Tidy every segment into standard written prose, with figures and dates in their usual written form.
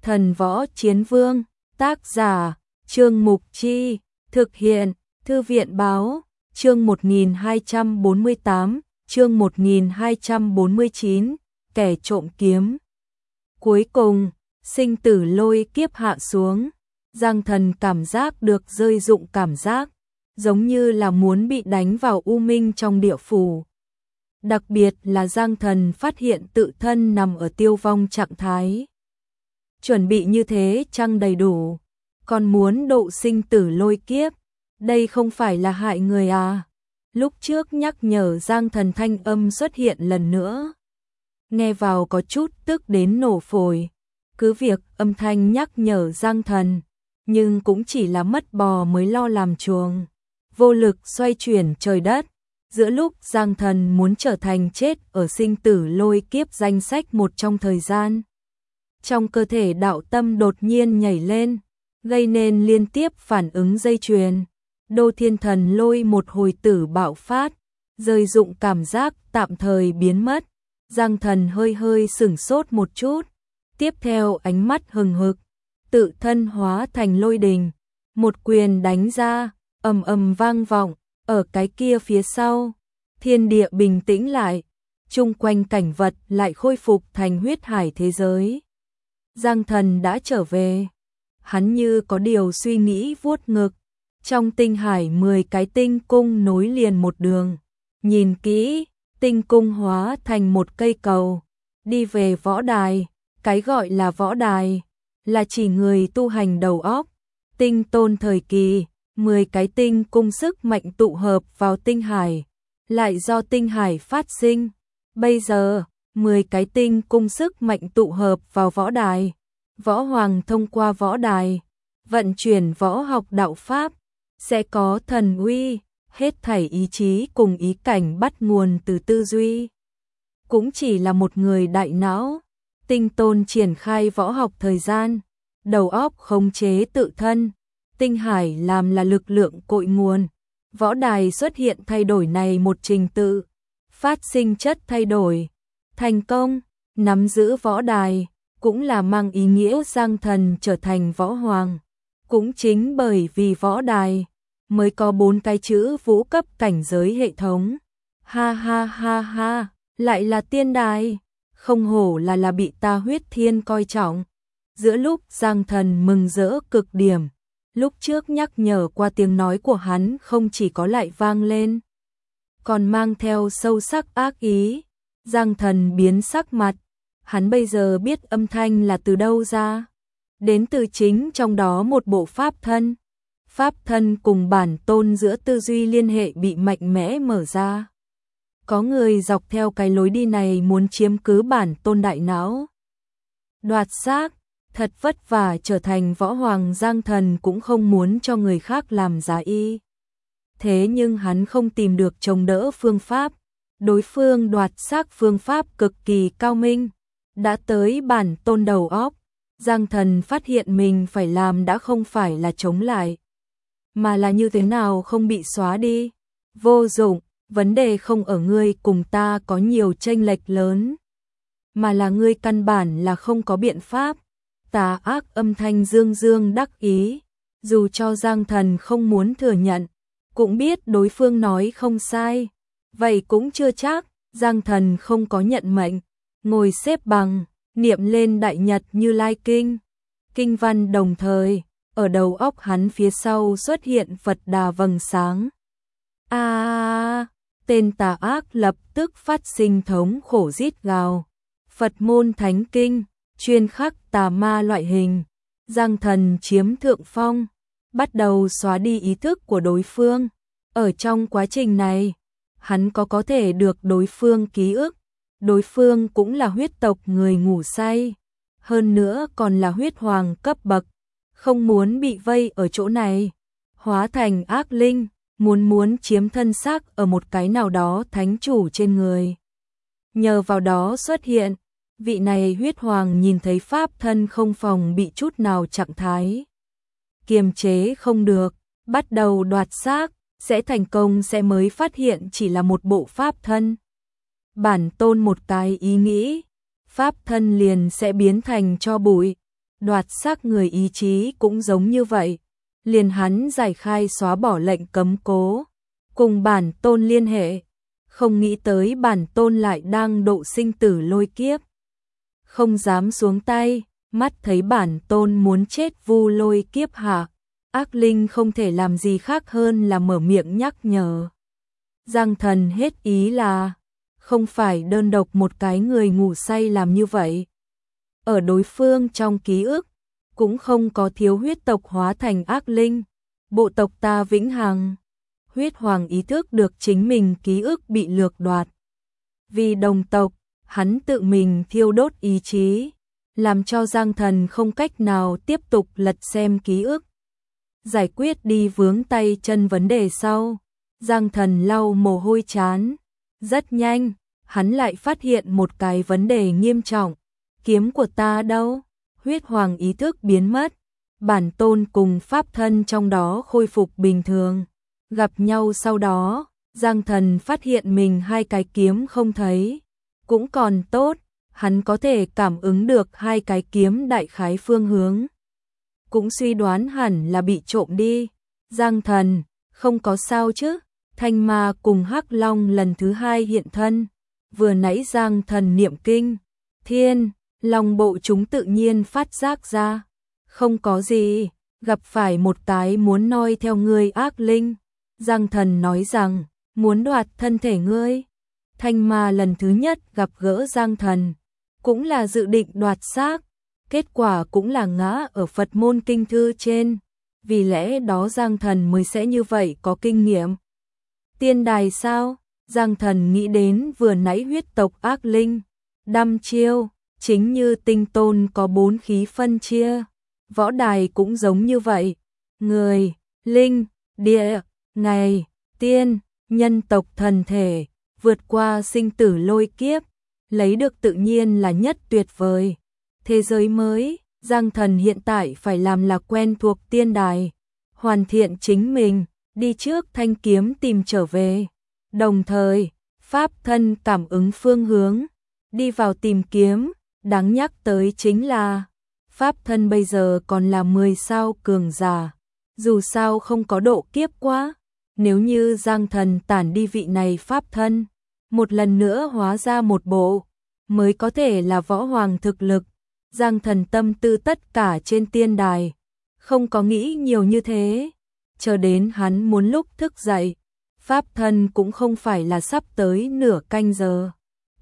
Thần Võ Chiến Vương, tác giả, Trương Mục Chi, thực hiện, Thư viện Báo, chương 1248, chương 1249, kẻ trộm kiếm. Cuối cùng, sinh tử lôi kiếp hạ xuống, Giang Thần cảm giác được rơi rụng cảm giác, giống như là muốn bị đánh vào u minh trong địa phủ. Đặc biệt là Giang Thần phát hiện tự thân nằm ở tiêu vong trạng thái. Chuẩn bị như thế chăng đầy đủ, còn muốn độ sinh tử lôi kiếp, đây không phải là hại người à? Lúc trước nhắc nhở Giang Thần thanh âm xuất hiện lần nữa. Nghe vào có chút tức đến nổ phổi, cứ việc âm thanh nhắc nhở Giang Thần, nhưng cũng chỉ là mất bò mới lo làm chuồng, vô lực xoay chuyển trời đất. Giữa lúc Giang Thần muốn trở thành chết ở sinh tử lôi kiếp danh sách một trong thời gian, trong cơ thể đạo tâm đột nhiên nhảy lên, gây nên liên tiếp phản ứng dây chuyền. Đô Thiên Thần Lôi một hồi tử bạo phát, rơi dụng cảm giác tạm thời biến mất. Giang Thần hơi hơi sửng sốt một chút, tiếp theo ánh mắt hừng hực, tự thân hóa thành lôi đình, một quyền đánh ra, ầm ầm vang vọng. Ở cái kia phía sau, thiên địa bình tĩnh lại, chung quanh cảnh vật lại khôi phục thành huyết hải thế giới. Giang Thần đã trở về, hắn như có điều suy nghĩ vuốt ngực, trong tinh hải 10 cái tinh cung nối liền một đường, nhìn kỹ, tinh cung hóa thành một cây cầu, đi về võ đài. Cái gọi là võ đài, là chỉ người tu hành đầu óc, tinh tôn thời kỳ. 10 cái tinh cung sức mạnh tụ hợp vào tinh hải, lại do tinh hải phát sinh. Bây giờ, 10 cái tinh cung sức mạnh tụ hợp vào võ đài. Võ hoàng thông qua võ đài, vận chuyển võ học đạo pháp, sẽ có thần uy, hết thảy ý chí cùng ý cảnh bắt nguồn từ tư duy. Cũng chỉ là một người đại não, tinh tôn triển khai võ học thời gian, đầu óc khống chế tự thân. Tinh hải làm là lực lượng cội nguồn, võ đài xuất hiện thay đổi này một trình tự, phát sinh chất thay đổi, thành công, nắm giữ võ đài, cũng là mang ý nghĩa Giang Thần trở thành võ hoàng. Cũng chính bởi vì võ đài, mới có 4 cái chữ vũ cấp cảnh giới hệ thống. Ha ha ha ha, lại là tiên đài, không hổ là bị ta huyết thiên coi trọng. Giữa lúc Giang Thần mừng rỡ cực điểm, lúc trước nhắc nhở qua tiếng nói của hắn không chỉ có lại vang lên, còn mang theo sâu sắc ác ý. Giang Thần biến sắc mặt, hắn bây giờ biết âm thanh là từ đâu ra, đến từ chính trong đó một bộ pháp thân. Pháp thân cùng bản tôn giữa tư duy liên hệ bị mạnh mẽ mở ra. Có người dọc theo cái lối đi này muốn chiếm cứ bản tôn đại não, đoạt xác. Thật vất vả trở thành võ hoàng, Giang Thần cũng không muốn cho người khác làm giá y. Thế nhưng hắn không tìm được chống đỡ phương pháp. Đối phương đoạt xác phương pháp cực kỳ cao minh, đã tới bản tôn đầu óc. Giang Thần phát hiện mình phải làm đã không phải là chống lại, mà là như thế nào không bị xóa đi. Vô dụng, vấn đề không ở ngươi cùng ta có nhiều chênh lệch lớn, mà là ngươi căn bản là không có biện pháp. Tà ác âm thanh dương dương đắc ý, dù cho Giang Thần không muốn thừa nhận, cũng biết đối phương nói không sai. Vậy cũng chưa chắc. Giang Thần không có nhận mệnh, ngồi xếp bằng, niệm lên Đại Nhật Như Lai Kinh. Kinh văn đồng thời, ở đầu óc hắn phía sau xuất hiện Phật Đà vầng sáng. Tên tà ác lập tức phát sinh thống khổ rít gào. Phật môn thánh kinh, chuyên khắc tà ma loại hình. Giang Thần chiếm thượng phong, bắt đầu xóa đi ý thức của đối phương. Ở trong quá trình này, hắn có thể được đối phương ký ức. Đối phương cũng là huyết tộc người ngủ say, hơn nữa còn là huyết hoàng cấp bậc, không muốn bị vây ở chỗ này, hóa thành ác linh, muốn chiếm thân xác ở một cái nào đó thánh chủ trên người. Nhờ vào đó xuất hiện, vị này huyết hoàng nhìn thấy pháp thân không phòng bị chút nào trạng thái, kiềm chế không được, bắt đầu đoạt xác, sẽ thành công sẽ mới phát hiện chỉ là một bộ pháp thân. Bản tôn một cái ý nghĩ, pháp thân liền sẽ biến thành tro bụi. đoạt xác người ý chí cũng giống như vậy. Liền hắn giải khai xóa bỏ lệnh cấm cố, cùng bản tôn liên hệ, không nghĩ tới bản tôn lại đang độ sinh tử lôi kiếp. Không dám xuống tay, mắt thấy bản tôn muốn chết vu lôi kiếp hạ, ác linh không thể làm gì khác hơn là mở miệng nhắc nhở. Giang Thần hết ý là, không phải đơn độc một cái người ngủ say làm như vậy. Ở đối phương trong ký ức, cũng không có thiếu huyết tộc hóa thành ác linh, bộ tộc ta vĩnh hằng. Huyết Hoàng ý thức được chính mình ký ức bị lược đoạt. Vì đồng tộc, hắn tự mình thiêu đốt ý chí, làm cho Giang Thần không cách nào tiếp tục lật xem ký ức. Giải quyết đi vướng tay chân vấn đề sau, Giang Thần lau mồ hôi chán. Rất nhanh, hắn lại phát hiện một cái vấn đề nghiêm trọng. Kiếm của ta đâu? Huyết Hoàng ý thức biến mất, bản tôn cùng pháp thân trong đó khôi phục bình thường. Gặp nhau sau đó, Giang Thần phát hiện mình hai cái kiếm không thấy. Cũng còn tốt, hắn có thể cảm ứng được hai cái kiếm đại khái phương hướng. Cũng suy đoán hẳn là bị trộm đi. Giang Thần, không có sao chứ? Thanh Ma cùng Hắc Long lần thứ hai hiện thân. Vừa nãy Giang Thần niệm kinh, thiên, long bộ chúng tự nhiên phát giác ra. Không có gì, gặp phải một cái muốn noi theo ngươi ác linh. Giang Thần nói rằng, muốn đoạt thân thể ngươi. Thanh Ma lần thứ nhất gặp gỡ Giang Thần, cũng là dự định đoạt xác, kết quả cũng là ngã ở Phật môn kinh thư trên, vì lẽ đó Giang Thần mới sẽ như vậy có kinh nghiệm. Tiên đài sao? Giang Thần nghĩ đến vừa nãy huyết tộc ác linh, đăm chiêu, chính như tinh tôn có 4 khí phân chia, võ đài cũng giống như vậy, người, linh, địa, ngày, tiên, nhân tộc thần thể, vượt qua sinh tử lôi kiếp, lấy được tự nhiên là nhất tuyệt vời. Thế giới mới, Giang Thần hiện tại phải làm là quen thuộc tiên đài, hoàn thiện chính mình, đi trước thanh kiếm tìm trở về. Đồng thời, pháp thân cảm ứng phương hướng, đi vào tìm kiếm, đáng nhắc tới chính là pháp thân bây giờ còn là 10 sao cường giả, dù sao không có độ kiếp quá. Nếu như Giang Thần tản đi vị này pháp thân, một lần nữa hóa ra một bộ, mới có thể là võ hoàng thực lực. Giang Thần tâm tư tất cả trên tiên đài, không có nghĩ nhiều như thế, chờ đến hắn muốn lúc thức dậy, pháp thân cũng không phải là sắp tới nửa canh giờ.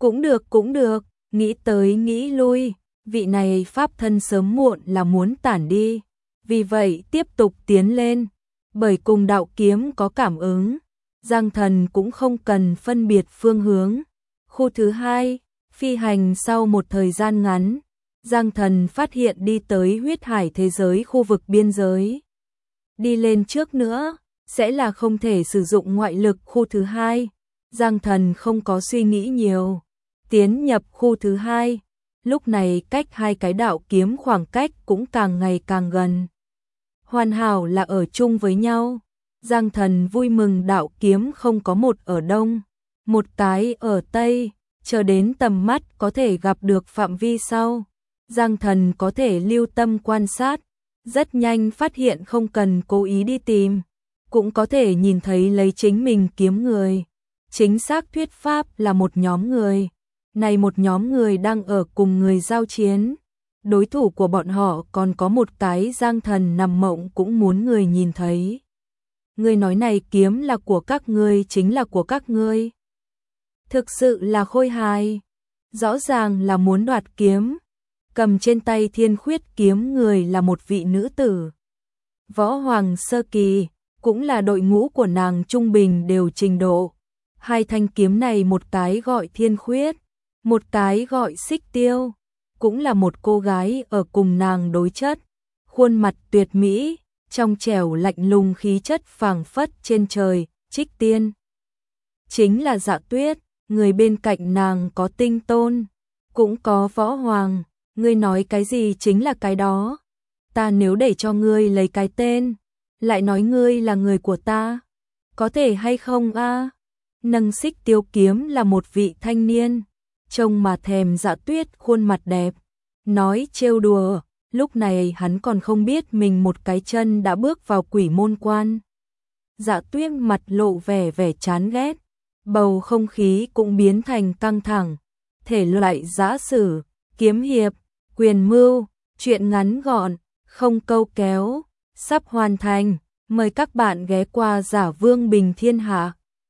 Cũng được, nghĩ tới nghĩ lui, vị này pháp thân sớm muộn là muốn tản đi, vì vậy tiếp tục tiến lên. Bởi cùng đạo kiếm có cảm ứng, Giang Thần cũng không cần phân biệt phương hướng. Khu thứ hai, phi hành sau một thời gian ngắn, Giang Thần phát hiện đi tới huyết hải thế giới khu vực biên giới. Đi lên trước nữa, sẽ là không thể sử dụng ngoại lực khu thứ hai. Giang Thần không có suy nghĩ nhiều, tiến nhập khu thứ hai. Lúc này cách hai cái đạo kiếm khoảng cách cũng càng ngày càng gần. Hoàn hảo là ở chung với nhau. Giang Thần vui mừng đạo kiếm không có một ở đông, một cái ở tây, chờ đến tầm mắt có thể gặp được phạm vi sau. Giang Thần có thể lưu tâm quan sát, rất nhanh phát hiện không cần cố ý đi tìm, cũng có thể nhìn thấy lấy chính mình kiếm người. Chính xác thuyết pháp là một nhóm người. Này một nhóm người đang ở cùng người giao chiến. Đối thủ của bọn họ còn có một cái Giang Thần nằm mộng cũng muốn người nhìn thấy. Người nói này kiếm là của các ngươi chính là của các ngươi. Thực sự là khôi hài. Rõ ràng là muốn đoạt kiếm. Cầm trên tay thiên khuyết kiếm người là một vị nữ tử. Võ Hoàng sơ kỳ, cũng là đội ngũ của nàng trung bình đều trình độ. Hai thanh kiếm này một cái gọi thiên khuyết, một cái gọi xích tiêu. Cũng là một cô gái ở cùng nàng đối chất, khuôn mặt tuyệt mỹ, trong trẻo lạnh lùng khí chất phảng phất trên trời, trích tiên. Chính là Dạ Tuyết, người bên cạnh nàng có tinh tôn, cũng có võ hoàng, ngươi nói cái gì chính là cái đó. Ta nếu để cho ngươi lấy cái tên, lại nói ngươi là người của ta, có thể hay không a? Nâng xích tiêu kiếm là một vị thanh niên. Trông mà thèm Dạ Tuyết khuôn mặt đẹp, nói trêu đùa, Lúc này hắn còn không biết mình một cái chân đã bước vào quỷ môn quan. Dạ Tuyết mặt lộ vẻ chán ghét, bầu không khí cũng biến thành căng thẳng. Thể loại giã sử, kiếm hiệp, quyền mưu, truyện ngắn gọn, không câu kéo, sắp hoàn thành. Mời các bạn ghé qua Giả Vương Bình Thiên Hạ.